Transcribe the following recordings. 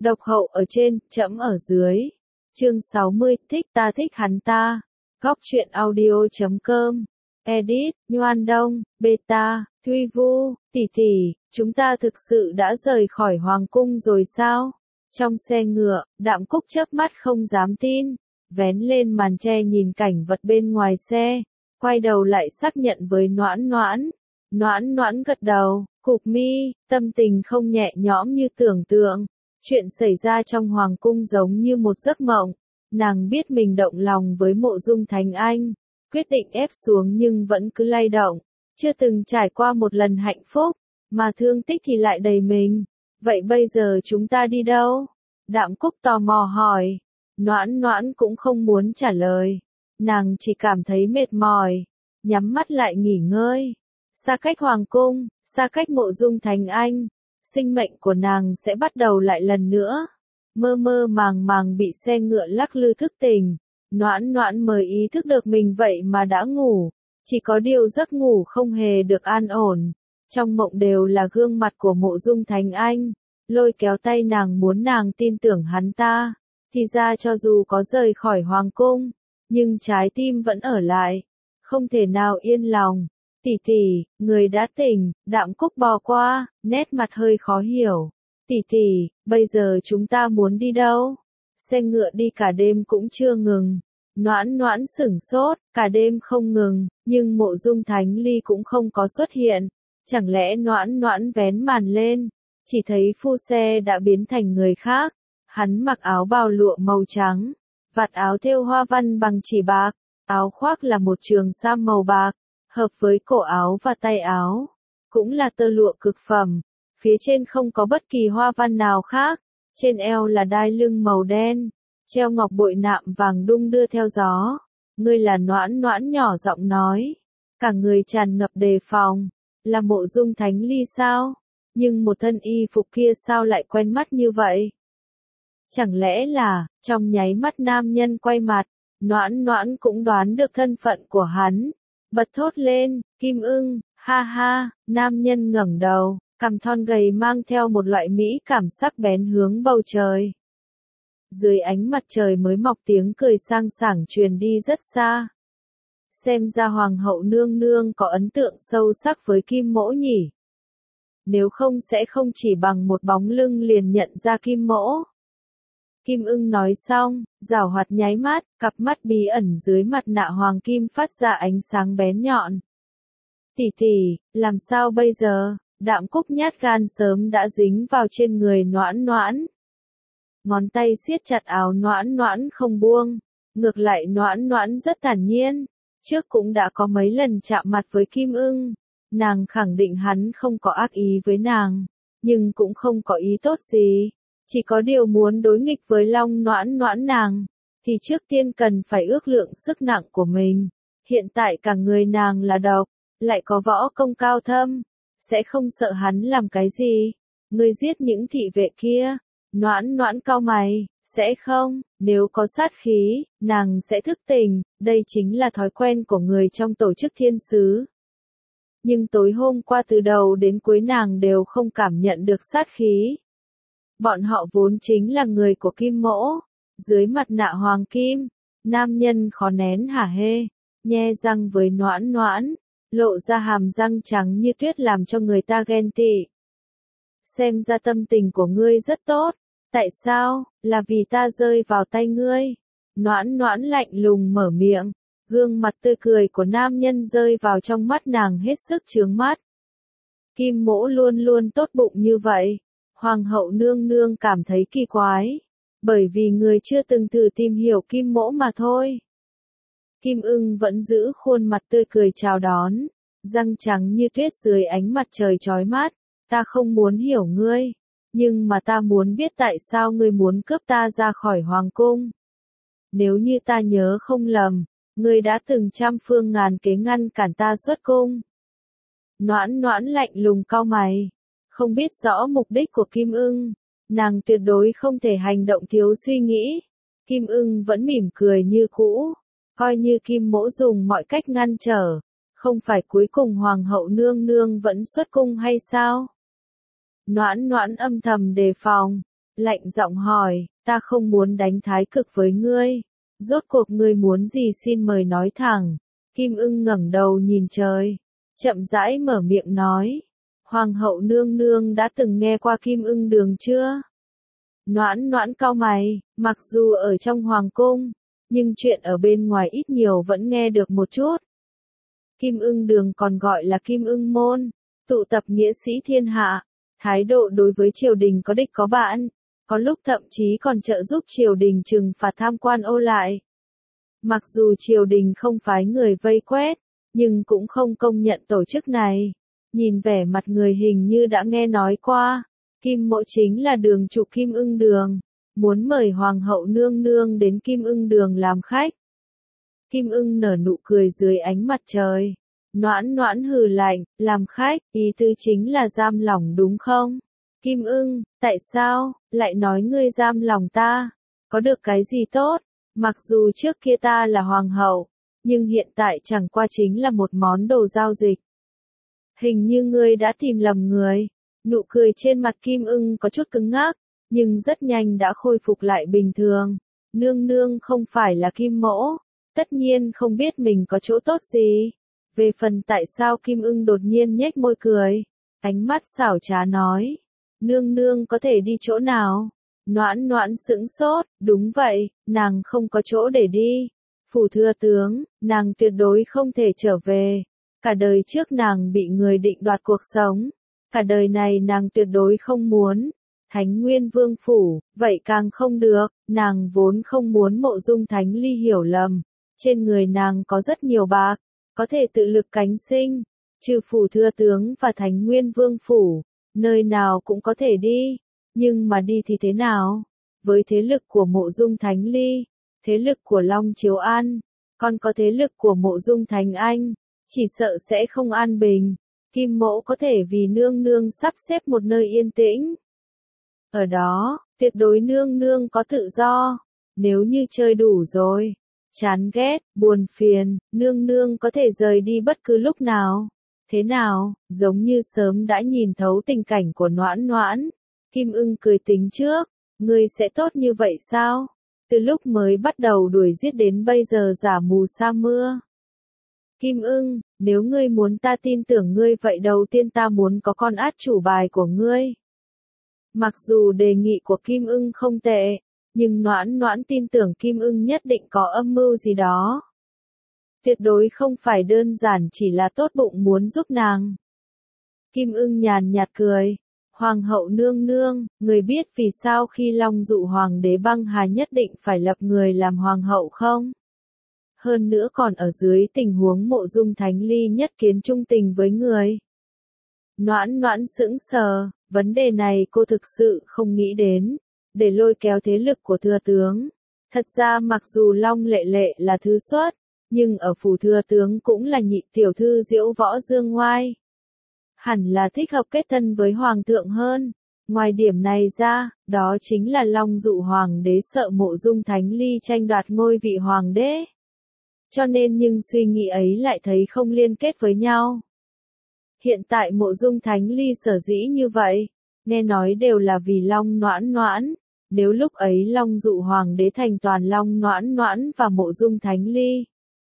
Độc hậu ở trên, trẫm ở dưới. Chương 60, thích ta thích hắn ta. Góc truyện audio.com. Edit, Nhoan Đông, Beta, Thuy Vu, tỷ tỷ, chúng ta thực sự đã rời khỏi hoàng cung rồi sao? Trong xe ngựa, Đạm Cúc chớp mắt không dám tin, vén lên màn che nhìn cảnh vật bên ngoài xe, quay đầu lại xác nhận với Noãn Noãn. Noãn Noãn gật đầu, cụp mi, tâm tình không nhẹ nhõm như tưởng tượng. Chuyện xảy ra trong hoàng cung giống như một giấc mộng. Nàng biết mình động lòng với Mộ Dung Thánh Anh, quyết định ép xuống nhưng vẫn cứ lay động. Chưa từng trải qua một lần hạnh phúc, mà thương tích thì lại đầy mình. Vậy bây giờ chúng ta đi đâu? Đạm Cúc tò mò hỏi. Noãn Noãn cũng không muốn trả lời. Nàng chỉ cảm thấy mệt mỏi, nhắm mắt lại nghỉ ngơi. Xa cách hoàng cung, xa cách Mộ Dung Thánh Anh, sinh mệnh của nàng sẽ bắt đầu lại lần nữa. Mơ mơ màng màng bị xe ngựa lắc lư thức tỉnh. Noãn Noãn mới ý thức được mình vậy mà đã ngủ. Chỉ có điều giấc ngủ không hề được an ổn. Trong mộng đều là gương mặt của Mộ Dung Thánh Anh, lôi kéo tay nàng muốn nàng tin tưởng hắn ta. Thì ra cho dù có rời khỏi hoàng cung, nhưng trái tim vẫn ở lại. Không thể nào yên lòng. Tỷ tỷ, người đã tỉnh. Đạm Cúc bò qua, nét mặt hơi khó hiểu. Tỷ tỷ, bây giờ chúng ta muốn đi đâu? Xe ngựa đi cả đêm cũng chưa ngừng. Noãn Noãn sửng sốt, cả đêm không ngừng, nhưng Mộ Dung Thánh Ly cũng không có xuất hiện. Chẳng lẽ Noãn Noãn vén màn lên, chỉ thấy phu xe đã biến thành người khác. Hắn mặc áo bào lụa màu trắng, vạt áo thêu hoa văn bằng chỉ bạc, áo khoác là một trường sam màu bạc, hợp với cổ áo và tay áo, cũng là tơ lụa cực phẩm. Phía trên không có bất kỳ hoa văn nào khác, trên eo là đai lưng màu đen, treo ngọc bội nạm vàng đung đưa theo gió. Ngươi là Noãn Noãn nhỏ giọng nói, cả người tràn ngập đề phòng, là Mộ Dung Thánh Ly sao? Nhưng một thân y phục kia sao lại quen mắt như vậy? Chẳng lẽ là, trong nháy mắt nam nhân quay mặt, Noãn Noãn cũng đoán được thân phận của hắn, bật thốt lên, Kim Ưng, ha ha. Nam nhân ngẩng đầu, cằm thon gầy mang theo một loại mỹ cảm sắc bén hướng bầu trời. Dưới ánh mặt trời mới mọc tiếng cười sang sảng truyền đi rất xa. Xem ra hoàng hậu nương nương có ấn tượng sâu sắc với Kim Mỗ nhỉ. Nếu không sẽ không chỉ bằng một bóng lưng liền nhận ra Kim Mỗ. Kim Ưng nói xong, giảo hoạt nháy mắt, cặp mắt bí ẩn dưới mặt nạ hoàng kim phát ra ánh sáng bén nhọn. Tỷ tỷ, làm sao bây giờ? Đạm Cúc nhát gan sớm đã dính vào trên người Noãn Noãn. Ngón tay siết chặt áo Noãn Noãn không buông. Ngược lại Noãn Noãn rất thản nhiên. Trước cũng đã có mấy lần chạm mặt với Kim Ưng. Nàng khẳng định hắn không có ác ý với nàng, nhưng cũng không có ý tốt gì. Chỉ có điều muốn đối nghịch với Long Noãn Noãn nàng, thì trước tiên cần phải ước lượng sức nặng của mình. Hiện tại cả người nàng là độc, lại có võ công cao thâm, sẽ không sợ hắn làm cái gì. Ngươi giết những thị vệ kia. Noãn Noãn cau mày, sẽ không, nếu có sát khí, nàng sẽ thức tỉnh, đây chính là thói quen của người trong tổ chức thiên sứ. Nhưng tối hôm qua từ đầu đến cuối nàng đều không cảm nhận được sát khí. Bọn họ vốn chính là người của Kim Mỗ. Dưới mặt nạ hoàng kim, nam nhân khó nén hả hê, nhe răng với Noãn Noãn, lộ ra hàm răng trắng như tuyết làm cho người ta ghen tị. Xem ra tâm tình của ngươi rất tốt. Tại sao? Là vì ta rơi vào tay ngươi. Noãn Noãn lạnh lùng mở miệng. Gương mặt tươi cười của nam nhân rơi vào trong mắt nàng hết sức chướng mắt. Kim Mỗ luôn luôn tốt bụng như vậy. Hoàng hậu nương nương cảm thấy kỳ quái. Bởi vì người chưa từng thử tìm hiểu Kim Mỗ mà thôi. Kim Ưng vẫn giữ khuôn mặt tươi cười chào đón. Răng trắng như tuyết dưới ánh mặt trời chói mắt. Ta không muốn hiểu ngươi. Nhưng mà ta muốn biết tại sao ngươi muốn cướp ta ra khỏi hoàng cung. Nếu như ta nhớ không lầm, ngươi đã từng trăm phương ngàn kế ngăn cản ta xuất cung. Noãn Noãn lạnh lùng cau mày. Không biết rõ mục đích của Kim Ưng, nàng tuyệt đối không thể hành động thiếu suy nghĩ. Kim Ưng vẫn mỉm cười như cũ, coi như Kim Mỗ dùng mọi cách ngăn trở. Không phải cuối cùng hoàng hậu nương nương vẫn xuất cung hay sao? Noãn Noãn âm thầm đề phòng, lạnh giọng hỏi, ta không muốn đánh thái cực với ngươi. Rốt cuộc ngươi muốn gì xin mời nói thẳng. Kim Ưng ngẩng đầu nhìn trời, chậm rãi mở miệng nói. Hoàng hậu nương nương đã từng nghe qua Kim Ưng Đường chưa? Noãn Noãn cau mày, mặc dù ở trong hoàng cung, nhưng chuyện ở bên ngoài ít nhiều vẫn nghe được một chút. Kim Ưng Đường còn gọi là Kim Ưng Môn, tụ tập nghĩa sĩ thiên hạ, thái độ đối với triều đình có địch có bạn, có lúc thậm chí còn trợ giúp triều đình trừng phạt tham quan ô lại. Mặc dù triều đình không phái người vây quét, nhưng cũng không công nhận tổ chức này. Nhìn vẻ mặt người hình như đã nghe nói qua, Kim Mỗ chính là đường chủ Kim Ưng Đường, muốn mời Hoàng hậu nương nương đến Kim Ưng Đường làm khách. Kim Ưng nở nụ cười dưới ánh mặt trời. Noãn Noãn hừ lạnh, làm khách, ý tứ chính là giam lỏng đúng không? Kim Ưng, tại sao, lại nói ngươi giam lòng ta? Có được cái gì tốt? Mặc dù trước kia ta là hoàng hậu, nhưng hiện tại chẳng qua chính là một món đồ giao dịch. Hình như ngươi đã tìm lầm người. Nụ cười trên mặt Kim Ưng có chút cứng ngắc, nhưng rất nhanh đã khôi phục lại bình thường. Nương nương không phải là Kim Mỗ, tất nhiên không biết mình có chỗ tốt gì. Về phần tại sao Kim Ưng đột nhiên nhếch môi cười, ánh mắt xảo trá nói. Nương nương có thể đi chỗ nào? Noãn Noãn sững sốt, đúng vậy, nàng không có chỗ để đi. Phủ thừa tướng, nàng tuyệt đối không thể trở về. Cả đời trước nàng bị người định đoạt cuộc sống. Cả đời này nàng tuyệt đối không muốn. Thánh Nguyên Vương Phủ, vậy càng không được, nàng vốn không muốn Mộ Dung Thánh Ly hiểu lầm. Trên người nàng có rất nhiều bạc, có thể tự lực cánh sinh. Trừ Phủ thừa tướng và Thánh Nguyên Vương Phủ, nơi nào cũng có thể đi. Nhưng mà đi thì thế nào? Với thế lực của Mộ Dung Thánh Ly, thế lực của Long Chiếu An, còn có thế lực của Mộ Dung Thánh Anh, chỉ sợ sẽ không an bình. Kim Mỗ có thể vì nương nương sắp xếp một nơi yên tĩnh. Ở đó, tuyệt đối nương nương có tự do. Nếu như chơi đủ rồi, chán ghét, buồn phiền, nương nương có thể rời đi bất cứ lúc nào. Thế nào, giống như sớm đã nhìn thấu tình cảnh của Noãn Noãn. Kim Ưng cười tính trước, ngươi sẽ tốt như vậy sao? Từ lúc mới bắt đầu đuổi giết đến bây giờ giả mù sa mưa. Kim Ưng, nếu ngươi muốn ta tin tưởng ngươi vậy đầu tiên ta muốn có con át chủ bài của ngươi. Mặc dù đề nghị của Kim Ưng không tệ, nhưng Noãn Noãn tin tưởng Kim Ưng nhất định có âm mưu gì đó. Tuyệt đối không phải đơn giản chỉ là tốt bụng muốn giúp nàng. Kim Ưng nhàn nhạt cười. Hoàng hậu nương nương, người biết vì sao khi Long dụ hoàng đế băng hà nhất định phải lập người làm hoàng hậu không? Hơn nữa còn ở dưới tình huống Mộ Dung Thánh Ly nhất kiến trung tình với người. Noãn Noãn sững sờ, vấn đề này cô thực sự không nghĩ đến, để lôi kéo thế lực của thừa tướng. Thật ra mặc dù Long Lệ Lệ là thứ xuất, nhưng ở phủ thừa tướng cũng là nhị tiểu thư Diễu Võ Dương Ngoai. Hẳn là thích hợp kết thân với hoàng thượng hơn. Ngoài điểm này ra, đó chính là Long dụ hoàng đế sợ Mộ Dung Thánh Ly tranh đoạt ngôi vị hoàng đế. Cho nên nhưng suy nghĩ ấy lại thấy không liên kết với nhau. Hiện tại Mộ Dung Thánh Ly sở dĩ như vậy, nghe nói đều là vì Long Noãn Noãn. Nếu lúc ấy Long dụ hoàng đế thành toàn Long Noãn Noãn và Mộ Dung Thánh Ly,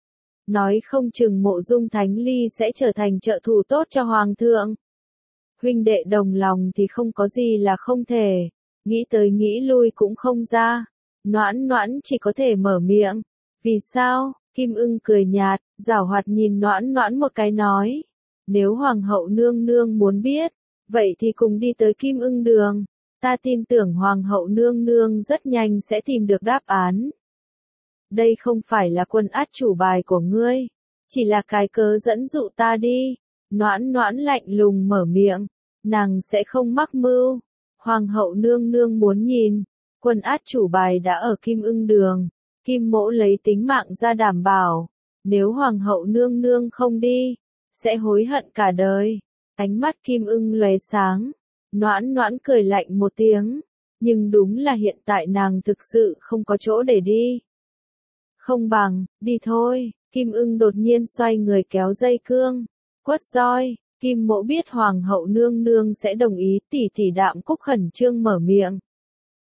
nói không chừng Mộ Dung Thánh Ly sẽ trở thành trợ thủ tốt cho hoàng thượng. Huynh đệ đồng lòng thì không có gì là không thể, nghĩ tới nghĩ lui cũng không ra. Noãn Noãn chỉ có thể mở miệng. Vì sao? Kim Ưng cười nhạt, giảo hoạt nhìn Noãn Noãn một cái nói. Nếu hoàng hậu nương nương muốn biết, vậy thì cùng đi tới Kim Ưng Đường. Ta tin tưởng hoàng hậu nương nương rất nhanh sẽ tìm được đáp án. Đây không phải là quân át chủ bài của ngươi, chỉ là cái cớ dẫn dụ ta đi. Noãn Noãn lạnh lùng mở miệng, nàng sẽ không mắc mưu. Hoàng hậu nương nương muốn nhìn, quân át chủ bài đã ở Kim Ưng Đường. Kim Mỗ lấy tính mạng ra đảm bảo, nếu hoàng hậu nương nương không đi, sẽ hối hận cả đời. Ánh mắt Kim Ưng lóe sáng, Noãn Noãn cười lạnh một tiếng, nhưng đúng là hiện tại nàng thực sự không có chỗ để đi. Không bằng, đi thôi. Kim Ưng đột nhiên xoay người kéo dây cương, quất roi. Kim Mỗ biết hoàng hậu nương nương sẽ đồng ý, tỷ tỷ Đạm Cúc khẩn trương mở miệng.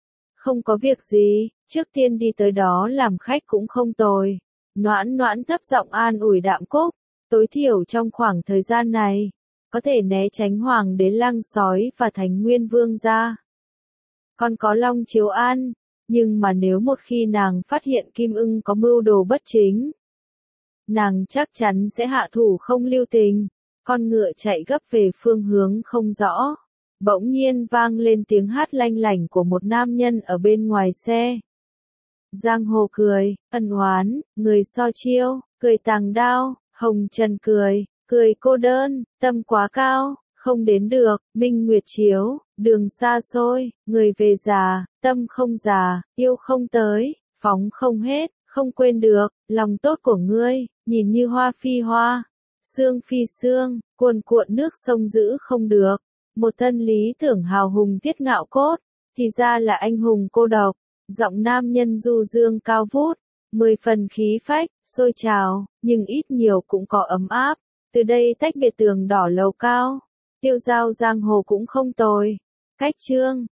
Không có việc gì, trước tiên đi tới đó làm khách cũng không tồi. Noãn noãn thấp giọng an ủi Đạm Cúc, tối thiểu trong khoảng thời gian này, có thể né tránh hoàng đế Lăng Sói và Thành Nguyên Vương ra. Còn có Long Chiếu An, nhưng mà nếu một khi nàng phát hiện Kim Ưng có mưu đồ bất chính, nàng chắc chắn sẽ hạ thủ không lưu tình. Con ngựa chạy gấp về phương hướng không rõ. Bỗng nhiên vang lên tiếng hát lanh lảnh của một nam nhân ở bên ngoài xe. Giang Hồ cười, ân oán, người so chiêu, cười tàng đao, hồng trần cười, cười cô đơn, tâm quá cao, không đến được, minh nguyệt chiếu, đường xa xôi, người về già, tâm không già, yêu không tới, phóng không hết, không quên được, lòng tốt của ngươi, nhìn như hoa phi hoa, sương phi sương, cuồn cuộn nước sông giữ không được. Một thân lý tưởng hào hùng tiết ngạo cốt, thì ra là anh hùng cô độc. Giọng nam nhân du dương cao vút, 10 phần khí phách, sôi trào, nhưng ít nhiều cũng có ấm áp. Từ đây tách biệt tường đỏ lầu cao, tiêu dao giang hồ cũng không tồi. Cách chương